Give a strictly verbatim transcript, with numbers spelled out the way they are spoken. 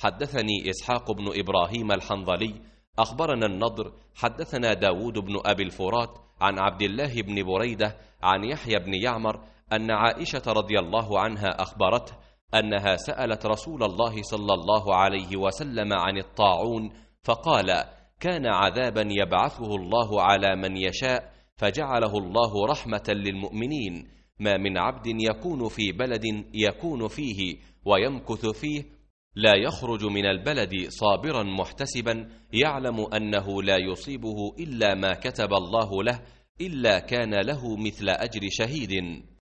حدثني إسحاق بن إبراهيم الحنظلي أخبرنا النضر حدثنا داود بن أبي الفرات عن عبد الله بن بريدة عن يحيى بن يعمر أن عائشة رضي الله عنها أخبرته أنها سألت رسول الله صلى الله عليه وسلم عن الطاعون فقال: كان عذابا يبعثه الله على من يشاء فجعله الله رحمة للمؤمنين، ما من عبد يكون في بلد يكون فيه ويمكث فيه لا يخرج من البلد صابرا محتسبا يعلم أنه لا يصيبه إلا ما كتب الله له إلا كان له مثل أجر شهيد.